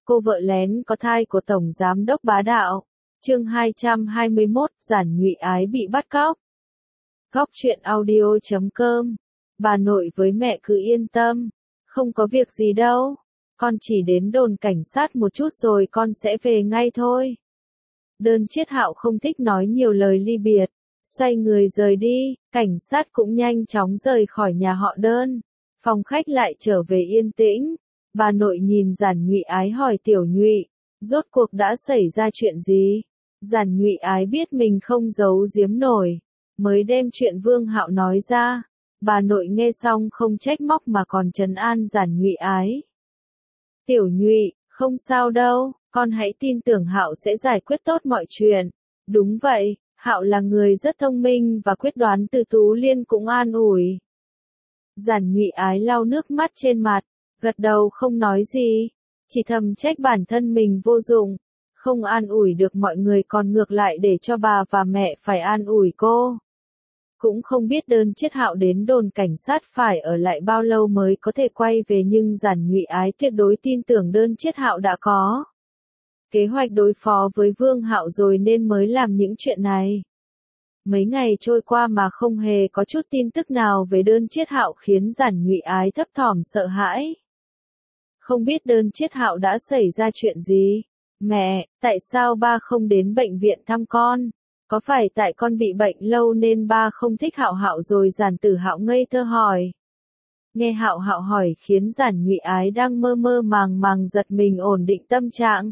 Cô vợ lén có thai của Tổng Giám đốc bá đạo. Chương 221, Giản Nhụy Ái bị bắt cóc. Góc truyện audio.com. Bà nội với mẹ cứ yên tâm. Không có việc gì đâu. Con chỉ đến đồn cảnh sát một chút rồi con sẽ về ngay thôi. Đơn Chiết Hạo không thích nói nhiều lời ly biệt. Xoay người rời đi, cảnh sát cũng nhanh chóng rời khỏi nhà họ Đơn. Phòng khách lại trở về yên tĩnh. Bà nội nhìn Giản Nhụy Ái hỏi Tiểu Nhụy, rốt cuộc đã xảy ra chuyện gì? Giản Nhụy Ái biết mình không giấu giếm nổi, mới đem chuyện Vương Hạo nói ra. Bà nội nghe xong không trách móc mà còn trấn an Giản Nhụy Ái. Tiểu Nhụy, không sao đâu, con hãy tin tưởng Hạo sẽ giải quyết tốt mọi chuyện. Đúng vậy, Hạo là người rất thông minh và quyết đoán. Từ Tú Liên cũng an ủi. Giản Nhụy Ái lau nước mắt trên mặt, gật đầu không nói gì, chỉ thầm trách bản thân mình vô dụng, không an ủi được mọi người còn ngược lại để cho bà và mẹ phải an ủi cô. Cũng không biết Đơn Chiết Hạo đến đồn cảnh sát phải ở lại bao lâu mới có thể quay về, nhưng Giản Nhụy Ái tuyệt đối tin tưởng Đơn Chiết Hạo đã có kế hoạch đối phó với Vương Hạo rồi nên mới làm những chuyện này. Mấy ngày trôi qua mà không hề có chút tin tức nào về Đơn Chiết Hạo khiến Giản Nhụy Ái thấp thỏm sợ hãi. Không biết Đơn Chiết Hạo đã xảy ra chuyện gì? Mẹ, tại sao ba không đến bệnh viện thăm con? Có phải tại con bị bệnh lâu nên ba không thích Hạo Hạo rồi? Giản Tử Hạo ngây thơ hỏi. Nghe Hạo Hạo hỏi khiến Giản Nhụy Ái đang mơ mơ màng màng giật mình ổn định tâm trạng.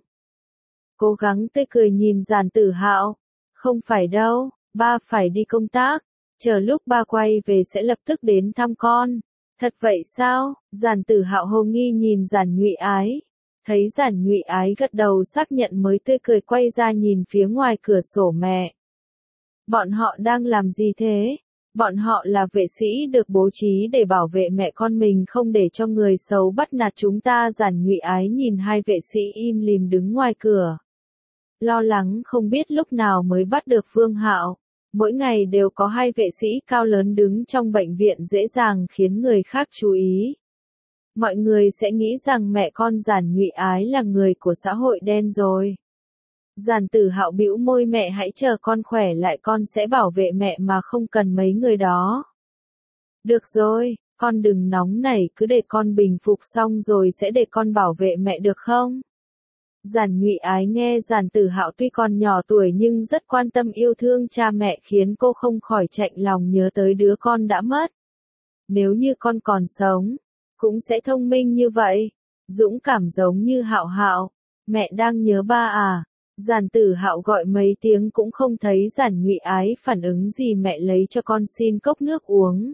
Cố gắng tươi cười nhìn Giản Tử Hạo. Không phải đâu, ba phải đi công tác. Chờ lúc ba quay về sẽ lập tức đến thăm con. Thật vậy sao? Giản Tử Hạo hồ nghi nhìn Giản Nhụy Ái. Thấy Giản Nhụy Ái gật đầu xác nhận mới tươi cười quay ra nhìn phía ngoài cửa sổ mẹ. Bọn họ đang làm gì thế? Bọn họ là vệ sĩ được bố trí để bảo vệ mẹ con mình không để cho người xấu bắt nạt chúng ta. Giản Nhụy Ái nhìn hai vệ sĩ im lìm đứng ngoài cửa. Lo lắng không biết lúc nào mới bắt được Vương Hạo. Mỗi ngày đều có hai vệ sĩ cao lớn đứng trong bệnh viện dễ dàng khiến người khác chú ý. Mọi người sẽ nghĩ rằng mẹ con Giản Nhụy Ái là người của xã hội đen rồi. Giản Tử Hạo bĩu môi, mẹ hãy chờ con khỏe lại con sẽ bảo vệ mẹ mà không cần mấy người đó. Được rồi, con đừng nóng nảy, cứ để con bình phục xong rồi sẽ để con bảo vệ mẹ được không? Giản Nhụy Ái nghe Giản Tử Hạo tuy còn nhỏ tuổi nhưng rất quan tâm yêu thương cha mẹ khiến cô không khỏi chạnh lòng nhớ tới đứa con đã mất. Nếu như con còn sống, cũng sẽ thông minh như vậy, dũng cảm giống như Hạo Hạo. Mẹ đang nhớ ba à? Giản Tử Hạo gọi mấy tiếng cũng không thấy Giản Nhụy Ái phản ứng gì. Mẹ lấy cho con xin cốc nước uống.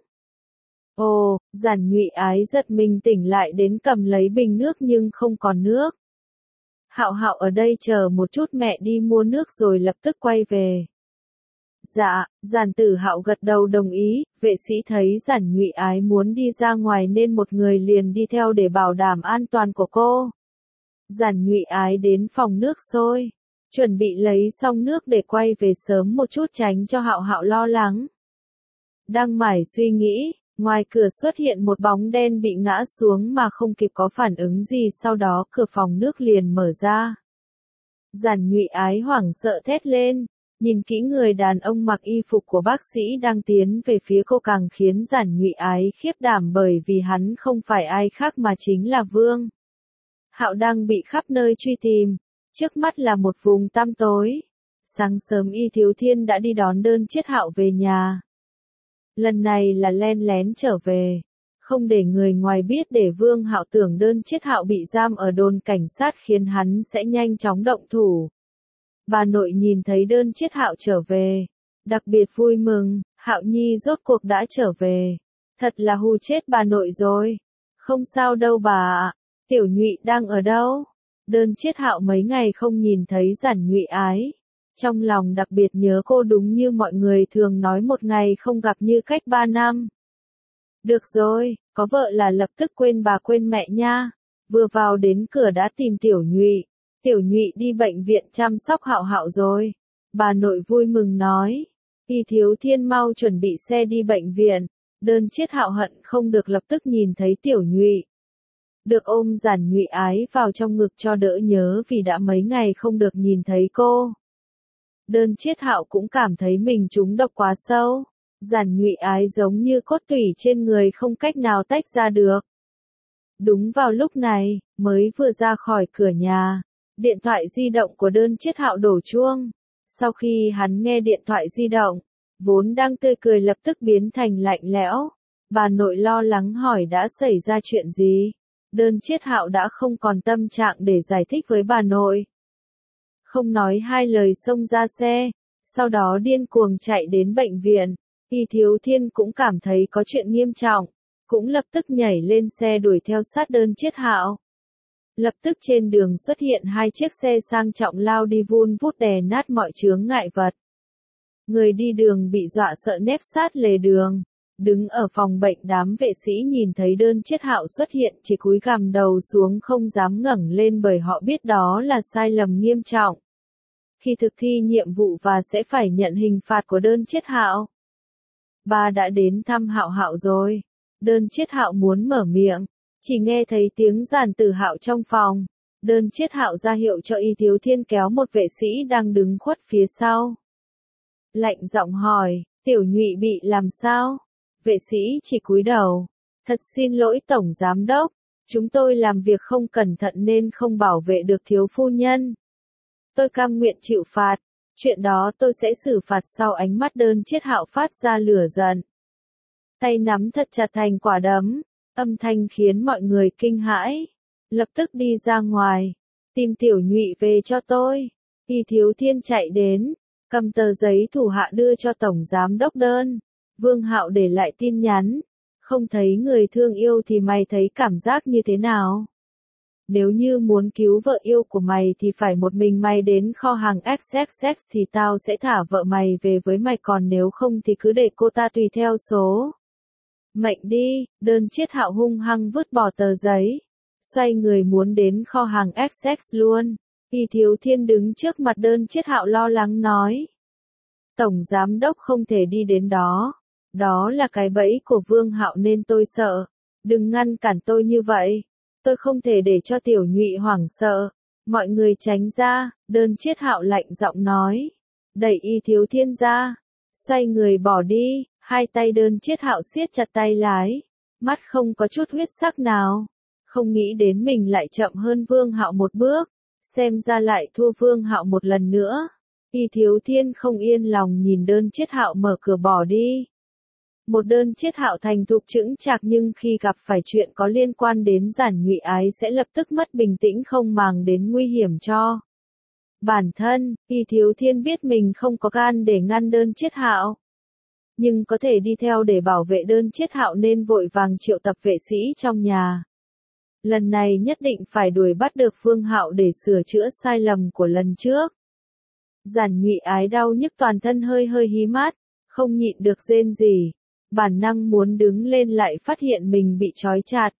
Ồ, Giản Nhụy Ái giật mình tỉnh lại đến cầm lấy bình nước nhưng không còn nước. Hạo Hạo ở đây chờ một chút, mẹ đi mua nước rồi lập tức quay về. Dạ, Giản Tử Hạo gật đầu đồng ý. Vệ sĩ thấy Giản Nhụy Ái muốn đi ra ngoài nên một người liền đi theo để bảo đảm an toàn của cô. Giản Nhụy Ái đến phòng nước sôi, chuẩn bị lấy xong nước để quay về sớm một chút tránh cho Hạo Hạo lo lắng. Đang mải suy nghĩ, ngoài cửa xuất hiện một bóng đen bị ngã xuống mà không kịp có phản ứng gì, sau đó cửa phòng nước liền mở ra. Giản Nhụy Ái hoảng sợ thét lên, nhìn kỹ người đàn ông mặc y phục của bác sĩ đang tiến về phía cô càng khiến Giản Nhụy Ái khiếp đảm, bởi vì hắn không phải ai khác mà chính là Vương Hạo đang bị khắp nơi truy tìm. Trước mắt là một vùng tăm tối. Sáng sớm Y Thiếu Thiên đã đi đón Đơn Chiết Hạo về nhà. Lần này là len lén trở về, không để người ngoài biết để Vương Hạo tưởng Đơn Chiết Hạo bị giam ở đồn cảnh sát khiến hắn sẽ nhanh chóng động thủ. Bà nội nhìn thấy Đơn Chiết Hạo trở về, đặc biệt vui mừng. Hạo Nhi rốt cuộc đã trở về. Thật là hù chết bà nội rồi. Không sao đâu bà ạ. Tiểu Nhụy đang ở đâu? Đơn Chiết Hạo mấy ngày không nhìn thấy Giản Nhụy Ái. Trong lòng đặc biệt nhớ cô, đúng như mọi người thường nói một ngày không gặp như cách 3 năm. Được rồi, có vợ là lập tức quên bà quên mẹ nha. Vừa vào đến cửa đã tìm Tiểu Nhụy. Tiểu Nhụy đi bệnh viện chăm sóc Hạo Hạo rồi. Bà nội vui mừng nói. Y Thiếu Thiên mau chuẩn bị xe đi bệnh viện. Đơn Chiết Hạo hận không được lập tức nhìn thấy Tiểu Nhụy. được ôm Giản Nhụy Ái vào trong ngực cho đỡ nhớ vì đã mấy ngày không được nhìn thấy cô. Đơn Chiết Hạo cũng cảm thấy mình trúng độc quá sâu. Giản Nhụy Ái giống như cốt tủy trên người không cách nào tách ra được. Đúng vào lúc này, mới vừa ra khỏi cửa nhà, điện thoại di động của Đơn Chiết Hạo đổ chuông. Sau khi hắn nghe điện thoại di động, vốn đang tươi cười lập tức biến thành lạnh lẽo. Bà nội lo lắng hỏi đã xảy ra chuyện gì. Đơn Chiết Hạo đã không còn tâm trạng để giải thích với bà nội. Không nói hai lời xông ra xe, sau đó điên cuồng chạy đến bệnh viện. Y Thiếu Thiên cũng cảm thấy có chuyện nghiêm trọng, cũng lập tức nhảy lên xe đuổi theo sát Đơn Chiết Hạo. Lập tức trên đường xuất hiện hai chiếc xe sang trọng lao đi vun vút đè nát mọi chướng ngại vật. Người đi đường bị dọa sợ nép sát lề đường. Đứng ở phòng bệnh đám vệ sĩ nhìn thấy Đơn Chiết Hạo xuất hiện chỉ cúi gằm đầu xuống không dám ngẩng lên bởi họ biết đó là sai lầm nghiêm trọng. Khi thực thi nhiệm vụ và sẽ phải nhận hình phạt của Đơn Chiết Hạo. Ba đã đến thăm Hạo Hạo rồi. Đơn Chiết Hạo muốn mở miệng, chỉ nghe thấy tiếng Giản Tử Hạo trong phòng. Đơn Chiết Hạo ra hiệu cho Y Thiếu Thiên kéo một vệ sĩ đang đứng khuất phía sau. Lạnh giọng hỏi, Tiểu Nhụy bị làm sao? Vệ sĩ chỉ cúi đầu. Thật xin lỗi Tổng Giám Đốc, chúng tôi làm việc không cẩn thận nên không bảo vệ được thiếu phu nhân. Tôi cam nguyện chịu phạt, chuyện đó tôi sẽ xử phạt sau. Ánh mắt Đơn Chiết Hạo phát ra lửa giận. Tay nắm thật chặt thành quả đấm, âm thanh khiến mọi người kinh hãi. Lập tức đi ra ngoài, tìm Tiểu Nhụy về cho tôi. Y Thiếu Thiên chạy đến, cầm tờ giấy thủ hạ đưa cho Tổng Giám Đốc Đơn. Vương Hạo để lại tin nhắn. Không thấy người thương yêu thì mày thấy cảm giác như thế nào? Nếu như muốn cứu vợ yêu của mày thì phải một mình mày đến kho hàng XXX thì tao sẽ thả vợ mày về với mày, còn nếu không thì cứ để cô ta tùy theo số mệnh đi. Đơn Chiết Hạo hung hăng vứt bỏ tờ giấy, xoay người muốn đến kho hàng XX luôn. Y Thiếu Thiên đứng trước mặt Đơn Chiết Hạo lo lắng nói. Tổng Giám Đốc không thể đi đến đó. Đó là cái bẫy của Vương Hạo nên tôi sợ. Đừng ngăn cản tôi như vậy. Tôi không thể để cho Tiểu Nhụy hoảng sợ. Mọi người tránh ra. Đơn Chiết Hạo lạnh giọng nói. Đẩy Y Thiếu Thiên ra. Xoay người bỏ đi. Hai tay Đơn Chiết Hạo siết chặt tay lái. Mắt không có chút huyết sắc nào. Không nghĩ đến mình lại chậm hơn Vương Hạo một bước. Xem ra lại thua Vương Hạo một lần nữa. Y Thiếu Thiên không yên lòng nhìn Đơn Chiết Hạo mở cửa bỏ đi. Một Đơn Chiết Hạo thành thục chững chạc nhưng khi gặp phải chuyện có liên quan đến Giản Nhụy Ái sẽ lập tức mất bình tĩnh không màng đến nguy hiểm cho bản thân. Y Thiếu Thiên biết mình không có gan để ngăn Đơn Chiết Hạo, nhưng có thể đi theo để bảo vệ Đơn Chiết Hạo nên vội vàng triệu tập vệ sĩ trong nhà. Lần này nhất định phải đuổi bắt được Vương Hạo để sửa chữa sai lầm của lần trước. Giản Nhụy Ái đau nhức toàn thân hơi hí mắt, không nhịn được rên rỉ. Bản năng muốn đứng lên lại phát hiện mình bị trói chặt.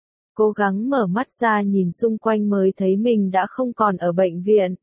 Cố gắng mở mắt ra nhìn xung quanh mới thấy mình đã không còn ở bệnh viện,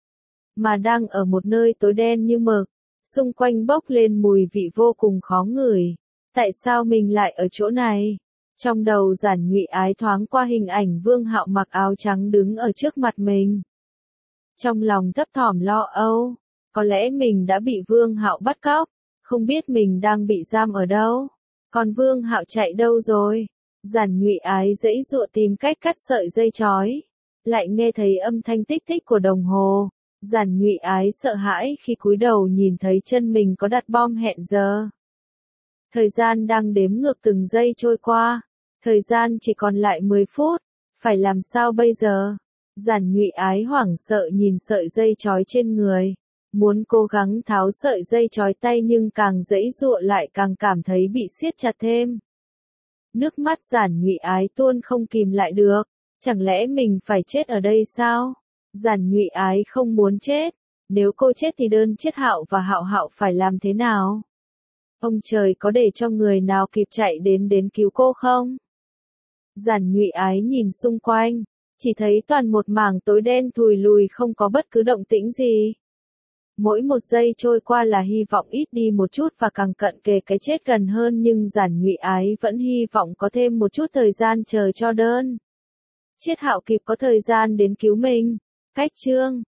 mà đang ở một nơi tối đen như mực. Xung quanh bốc lên mùi vị vô cùng khó ngửi. Tại sao mình lại ở chỗ này? Trong đầu Giản Nhụy Ái thoáng qua hình ảnh Vương Hạo mặc áo trắng đứng ở trước mặt mình. Trong lòng thấp thỏm lo âu, có lẽ mình đã bị Vương Hạo bắt cóc, không biết mình đang bị giam ở đâu. Còn Vương Hạo chạy đâu rồi? Giản Nhụy Ái giãy giụa tìm cách cắt sợi dây chói, lại nghe thấy âm thanh tích tích của đồng hồ. Giản Nhụy Ái sợ hãi khi cúi đầu nhìn thấy chân mình có đặt bom hẹn giờ. Thời gian đang đếm ngược từng giây trôi qua. Thời gian chỉ còn lại 10 phút. Phải làm sao bây giờ? Giản Nhụy Ái hoảng sợ nhìn sợi dây chói trên người. Muốn cố gắng tháo sợi dây chói tay nhưng càng giãy giụa lại càng cảm thấy bị siết chặt thêm. Nước mắt Giản Nhụy Ái tuôn không kìm lại được. Chẳng lẽ mình phải chết ở đây sao? Giản Nhụy Ái không muốn chết. Nếu cô chết thì Đơn Chiết Hạo và Hạo Hạo phải làm thế nào? Ông trời có để cho người nào kịp chạy đến cứu cô không? Giản Nhụy Ái nhìn xung quanh, chỉ thấy toàn một mảng tối đen thùi lùi không có bất cứ động tĩnh gì. Mỗi một giây trôi qua là hy vọng ít đi một chút và càng cận kề cái chết gần hơn, nhưng Giản Nhụy Ái vẫn hy vọng có thêm một chút thời gian chờ cho Đơn Triết Hạo kịp có thời gian đến cứu mình. Cách chương